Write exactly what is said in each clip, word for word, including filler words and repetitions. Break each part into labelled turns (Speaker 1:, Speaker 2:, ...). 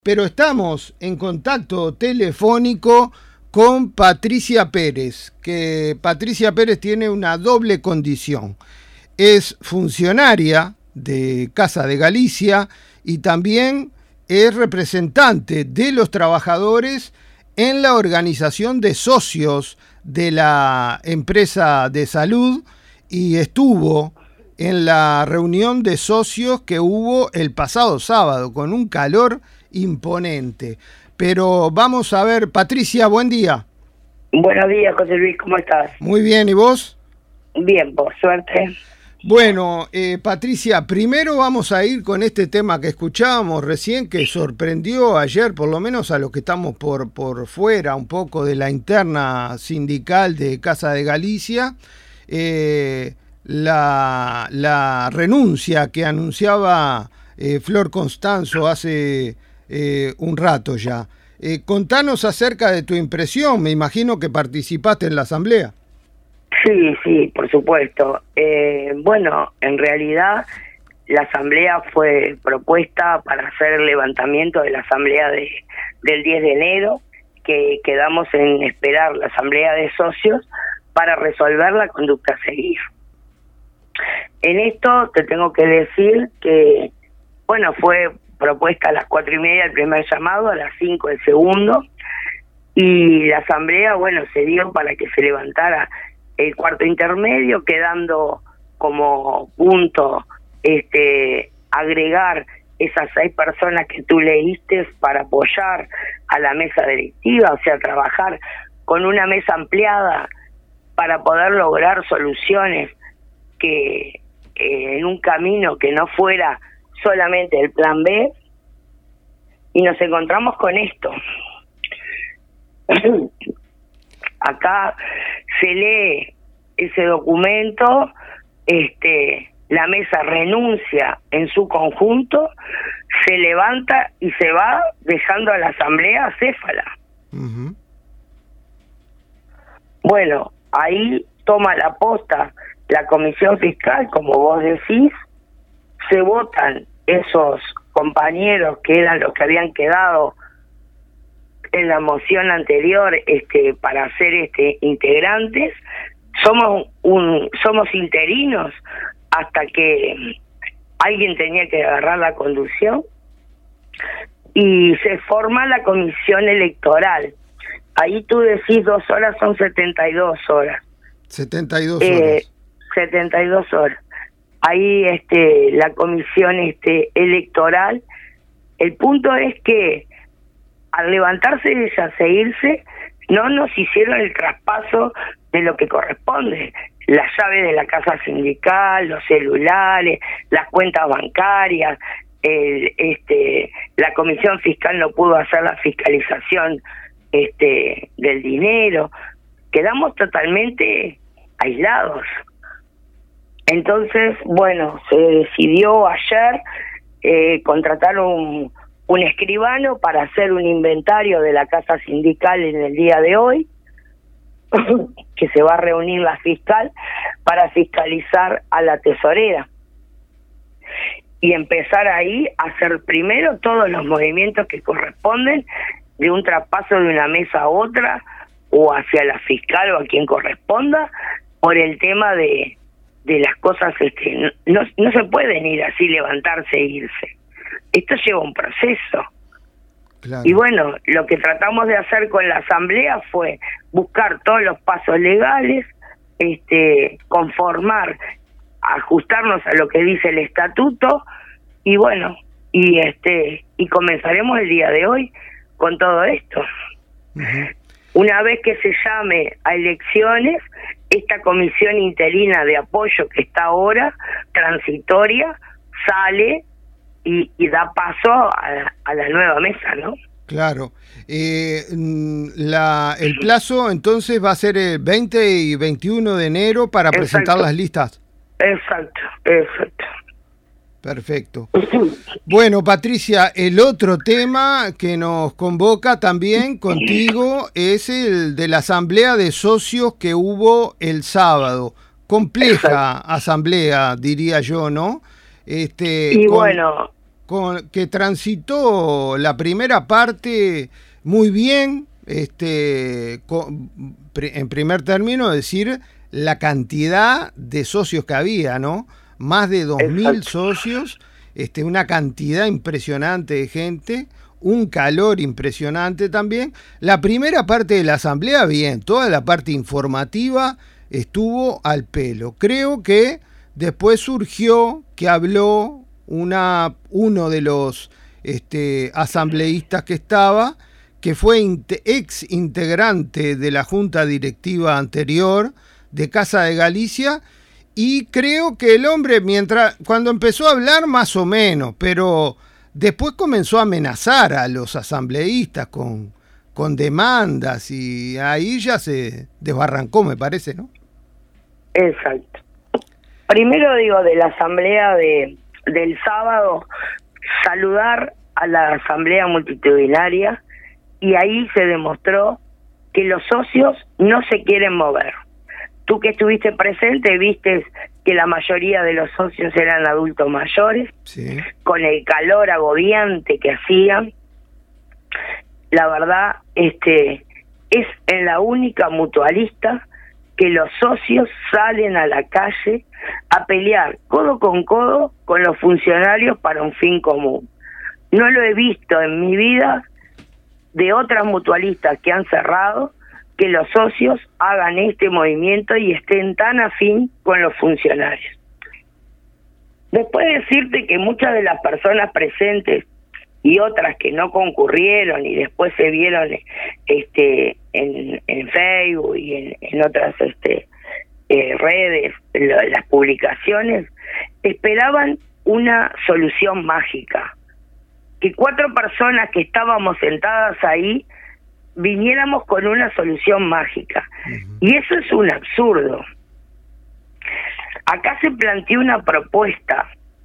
Speaker 1: Pero estamos en contacto telefónico con Patricia Pérez, que Patricia Pérez tiene una doble condición. Es funcionaria de Casa de Galicia y también es representante de los trabajadores en la organización de socios de la empresa de salud y estuvo en la reunión de socios que hubo el pasado sábado con un calor imponente. Pero vamos a ver, Patricia, buen día.
Speaker 2: Buenos días, José Luis, ¿cómo estás?
Speaker 1: Muy bien, ¿y vos?
Speaker 2: Bien, por suerte.
Speaker 1: Bueno, eh, Patricia, primero vamos a ir con este tema que escuchábamos recién, que sorprendió ayer, por lo menos a los que estamos por, por fuera un poco de la interna sindical de Casa de Galicia, eh, la, la renuncia que anunciaba eh, Flor Constanzo hace eh, un rato ya. Eh, contanos acerca de tu impresión, me imagino que participaste en la asamblea.
Speaker 2: Sí, sí, por supuesto. Eh, bueno, en realidad la asamblea fue propuesta para hacer el levantamiento de la asamblea de, del diez de enero, que quedamos en esperar la asamblea de socios para resolver la conducta a seguir. En esto te tengo que decir que, bueno, fue propuesta a las cuatro y media el primer llamado, a las cinco el segundo, y la asamblea, bueno, se dio para que se levantara el cuarto intermedio, quedando como punto este agregar esas seis personas que tú leíste para apoyar a la mesa directiva, o sea, trabajar con una mesa ampliada para poder lograr soluciones que eh, en un camino que no fuera solamente el plan B, y nos encontramos con esto. Acá se lee ese documento, este, la mesa renuncia en su conjunto, se levanta y se va dejando a la asamblea acéfala. Uh-huh. Bueno, ahí toma la posta la comisión fiscal, como vos decís, se votan esos compañeros que eran los que habían quedado en la moción anterior este para ser este integrantes. Somos un somos interinos hasta que alguien tenía que agarrar la conducción y se forma la comisión electoral. Ahí tú decís dos horas, son setenta y dos horas.
Speaker 1: setenta y dos horas.
Speaker 2: Eh, setenta y dos horas. Ahí este la comisión este electoral, el punto es que al levantarse y deshacerse, no nos hicieron el traspaso de lo que corresponde, la llave de la casa sindical, los celulares, las cuentas bancarias, el, este, la comisión fiscal no pudo hacer la fiscalización este, del dinero, quedamos totalmente aislados. Entonces, bueno, se decidió ayer eh, contratar un un escribano para hacer un inventario de la casa sindical en el día de hoy, que se va a reunir la fiscal para fiscalizar a la tesorera y empezar ahí a hacer primero todos los movimientos que corresponden de un traspaso de una mesa a otra o hacia la fiscal o a quien corresponda por el tema de de las cosas este no, no se pueden ir así, levantarse e irse. Esto lleva un proceso. Claro. Y bueno, lo que tratamos de hacer con la asamblea fue buscar todos los pasos legales, este, conformar, ajustarnos a lo que dice el estatuto y bueno, y este y comenzaremos el día de hoy con todo esto. Uh-huh. Una vez que se llame a elecciones, esta comisión interina de apoyo que está ahora, transitoria, sale Y, y da paso a, a la nueva mesa, ¿no?
Speaker 1: Claro. Eh, la, el plazo entonces va a ser el veinte y veintiuno de enero para exacto. Presentar las listas.
Speaker 2: Exacto, exacto.
Speaker 1: Perfecto. Bueno, Patricia, el otro tema que nos convoca también contigo es el de la asamblea de socios que hubo el sábado. Compleja exacto. asamblea, diría yo, ¿no? Este,
Speaker 2: y
Speaker 1: con,
Speaker 2: bueno,
Speaker 1: con, que transitó la primera parte muy bien, este, con, en primer término, decir la cantidad de socios que había, ¿no? Más de dos mil socios, este, una cantidad impresionante de gente, un calor impresionante también. La primera parte de la asamblea, bien, toda la parte informativa estuvo al pelo. Creo que después surgió que habló una, uno de los este, asambleístas que estaba, que fue ex integrante de la junta directiva anterior de Casa de Galicia, y creo que el hombre, mientras cuando empezó a hablar más o menos, pero después comenzó a amenazar a los asambleístas con, con demandas, y ahí ya se desbarrancó, me parece, ¿no?
Speaker 2: Exacto. Primero digo, de la asamblea de del sábado, saludar a la asamblea multitudinaria, y ahí se demostró que los socios no se quieren mover. Tú que estuviste presente, viste que la mayoría de los socios eran adultos mayores, sí, con el calor agobiante que hacían. La verdad, este, es en la única mutualista que los socios salen a la calle a pelear codo con codo con los funcionarios para un fin común. No lo he visto en mi vida de otras mutualistas que han cerrado, que los socios hagan este movimiento y estén tan afín con los funcionarios. Después de decirte que muchas de las personas presentes y otras que no concurrieron y después se vieron este en, en Facebook y en, en otras este eh, redes, lo, las publicaciones, esperaban una solución mágica, que cuatro personas que estábamos sentadas ahí viniéramos con una solución mágica. Uh-huh. Y eso es un absurdo. Acá se planteó una propuesta,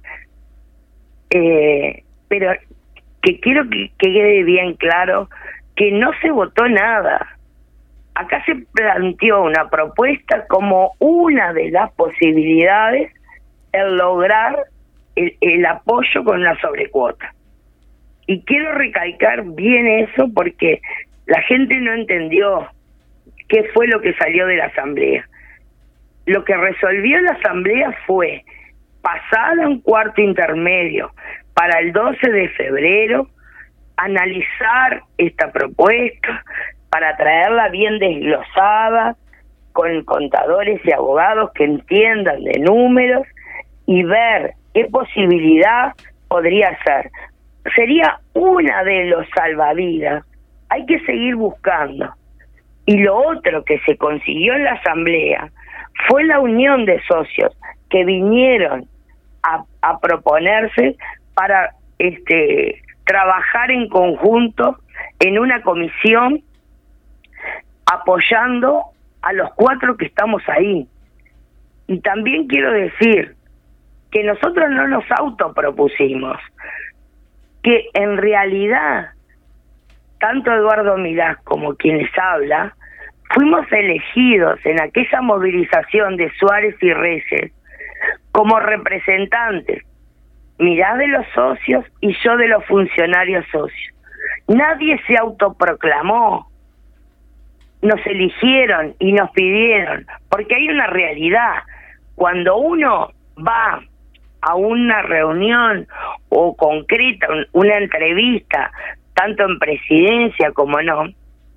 Speaker 2: eh, pero que quiero que, que quede bien claro que no se votó nada. Acá se planteó una propuesta como una de las posibilidades el lograr el, el apoyo con la sobrecuota. Y quiero recalcar bien eso porque la gente no entendió qué fue lo que salió de la asamblea. Lo que resolvió la asamblea fue pasar a un cuarto intermedio para el doce de febrero, analizar esta propuesta para traerla bien desglosada, con contadores y abogados que entiendan de números y ver qué posibilidad podría ser. Sería una de los salvavidas. Hay que seguir buscando. Y lo otro que se consiguió en la asamblea fue la unión de socios que vinieron a, a proponerse para este trabajar en conjunto en una comisión apoyando a los cuatro que estamos ahí. Y también quiero decir que nosotros no nos autopropusimos, que en realidad tanto Eduardo Milás como quienes habla, fuimos elegidos en aquella movilización de Suárez y Reyes como representantes, Milás de los socios y yo de los funcionarios socios. Nadie se autoproclamó, nos eligieron y nos pidieron, porque hay una realidad. Cuando uno va a una reunión o concreta, una entrevista, tanto en presidencia como no,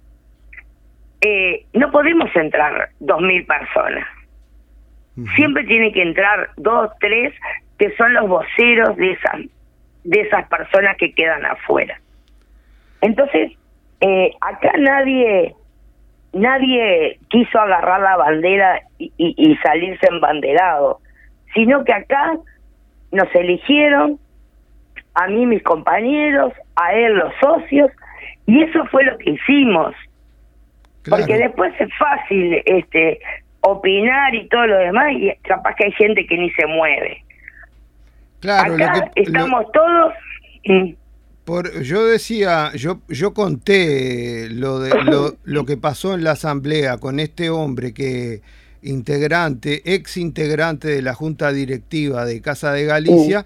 Speaker 2: eh, no podemos entrar dos mil personas. Uh-huh. Siempre tiene que entrar dos, tres, que son los voceros de esas, de esas personas que quedan afuera. Entonces, eh, acá nadie, nadie quiso agarrar la bandera y, y, y salirse embanderado, sino que acá nos eligieron, a mí mis compañeros, a él los socios, y eso fue lo que hicimos. Claro. Porque después es fácil este opinar y todo lo demás, y capaz que hay gente que ni se mueve.
Speaker 1: Claro,
Speaker 2: acá
Speaker 1: lo que,
Speaker 2: estamos
Speaker 1: lo,
Speaker 2: todos... Mm.
Speaker 1: Por, yo decía, yo yo conté lo de lo, lo que pasó en la asamblea con este hombre que integrante, ex integrante de la junta directiva de Casa de Galicia,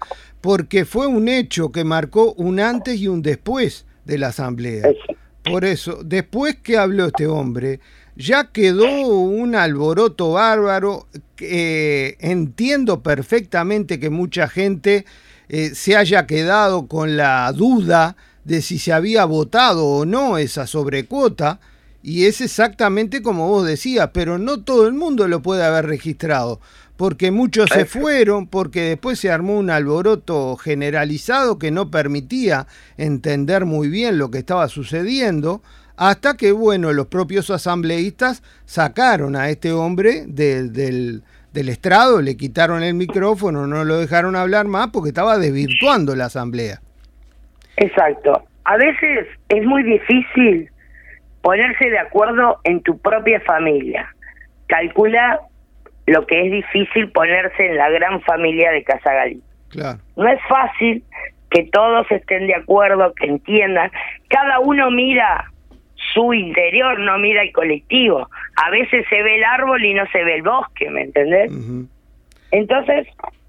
Speaker 1: porque fue un hecho que marcó un antes y un después de la asamblea. Por eso, después que habló este hombre, ya quedó un alboroto bárbaro. Eh, entiendo perfectamente que mucha gente eh, se haya quedado con la duda de si se había votado o no esa sobrecuota, y es exactamente como vos decías, pero no todo el mundo lo puede haber registrado, porque muchos se fueron, porque después se armó un alboroto generalizado que no permitía entender muy bien lo que estaba sucediendo, hasta que, bueno, los propios asambleístas sacaron a este hombre de, del, del estrado, le quitaron el micrófono, no lo dejaron hablar más porque estaba desvirtuando la asamblea.
Speaker 2: Exacto. A veces es muy difícil ponerse de acuerdo en tu propia familia. Calcula lo que es difícil ponerse en la gran familia de Casa Galicia.
Speaker 1: Claro.
Speaker 2: No es fácil que todos estén de acuerdo, que entiendan. Cada uno mira su interior, no mira el colectivo. A veces se ve el árbol y no se ve el bosque, ¿me entendés? Uh-huh. Entonces,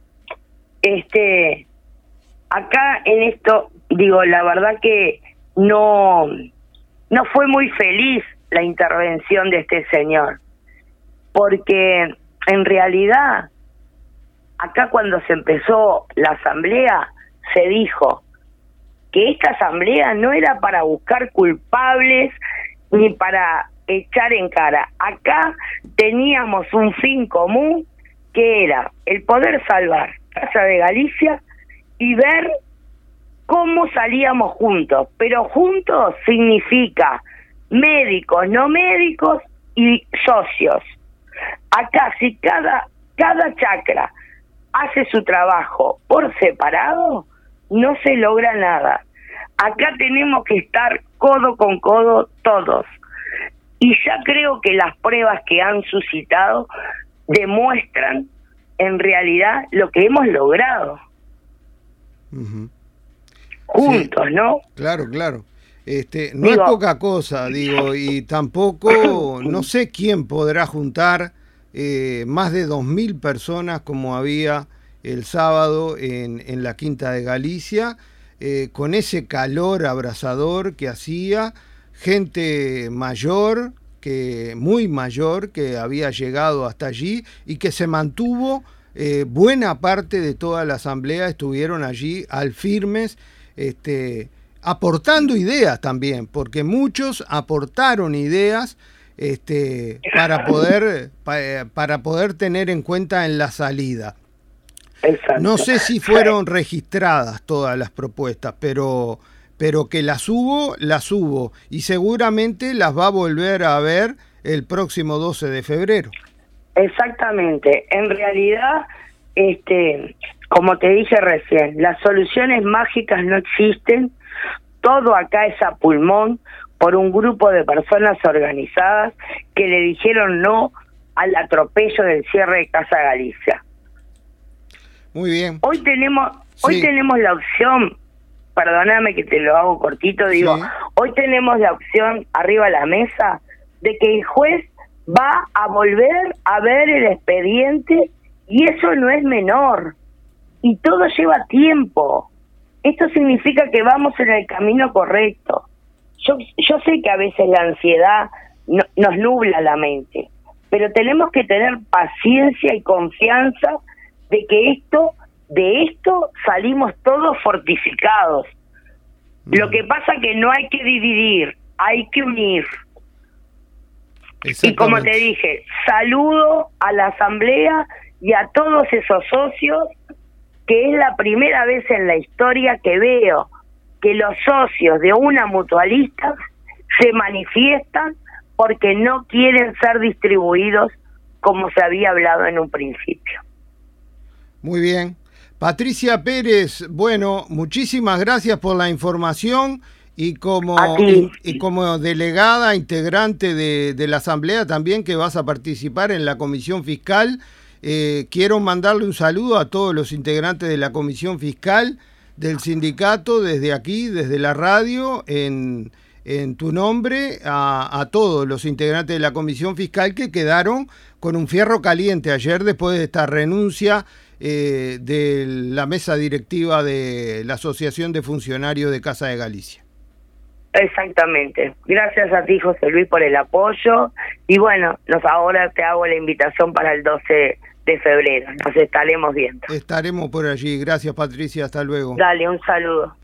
Speaker 2: este, acá en esto, digo, la verdad que no, no fue muy feliz la intervención de este señor, porque en realidad, acá cuando se empezó la asamblea, se dijo que esta asamblea no era para buscar culpables ni para echar en cara. Acá teníamos un fin común, que era el poder salvar Casa de Galicia y ver cómo salíamos juntos. Pero juntos significa médicos, no médicos y socios. Acá, si cada, cada chacra hace su trabajo por separado, no se logra nada. Acá tenemos que estar codo con codo todos. Y ya creo que las pruebas que han suscitado demuestran en realidad lo que hemos logrado. Uh-huh. Juntos, sí, ¿no?
Speaker 1: Claro, claro. Este, no digo, es poca cosa, digo, y tampoco, no sé quién podrá juntar eh, más de dos mil personas como había el sábado en, en la Quinta de Galicia, eh, con ese calor abrasador que hacía, gente mayor, que muy mayor, que había llegado hasta allí y que se mantuvo, eh, buena parte de toda la asamblea estuvieron allí al firmes, este, aportando ideas también, porque muchos aportaron ideas este, para poder, para, para poder tener en cuenta en la salida.
Speaker 2: Exacto.
Speaker 1: No sé si fueron registradas todas las propuestas, pero, pero que las hubo, las hubo, y seguramente las va a volver a ver el próximo doce de febrero.
Speaker 2: Exactamente. En realidad, este, como te dije recién, las soluciones mágicas no existen. Todo acá es a pulmón por un grupo de personas organizadas que le dijeron no al atropello del cierre de Casa Galicia.
Speaker 1: Muy bien.
Speaker 2: Hoy tenemos,
Speaker 1: sí.
Speaker 2: hoy tenemos la opción, perdóname que te lo hago cortito, digo, sí. Hoy tenemos la opción arriba de la mesa de que el juez va a volver a ver el expediente y eso no es menor. Y todo lleva tiempo. Esto significa que vamos en el camino correcto. Yo, yo sé que a veces la ansiedad no, nos nubla la mente, pero tenemos que tener paciencia y confianza de que esto, de esto salimos todos fortificados. Mm. Lo que pasa que no hay que dividir, hay que unir. Y como te dije, saludo a la asamblea y a todos esos socios, que es la primera vez en la historia que veo que los socios de una mutualista se manifiestan porque no quieren ser distribuidos como se había hablado en un principio.
Speaker 1: Muy bien. Patricia Pérez, bueno, muchísimas gracias por la información y como, y, y como delegada integrante de, de la Asamblea también que vas a participar en la Comisión Fiscal, eh, quiero mandarle un saludo a todos los integrantes de la Comisión Fiscal del sindicato desde aquí, desde la radio, en, en tu nombre, a, a todos los integrantes de la Comisión Fiscal que quedaron con un fierro caliente ayer después de esta renuncia eh, de la mesa directiva de la Asociación de Funcionarios de Casa de Galicia.
Speaker 2: Exactamente. Gracias a ti, José Luis, por el apoyo. Y bueno, nos ahora te hago la invitación para el doce de febrero. Nos estaremos viendo.
Speaker 1: Estaremos por allí. Gracias, Patricia. Hasta luego.
Speaker 2: Dale, un saludo.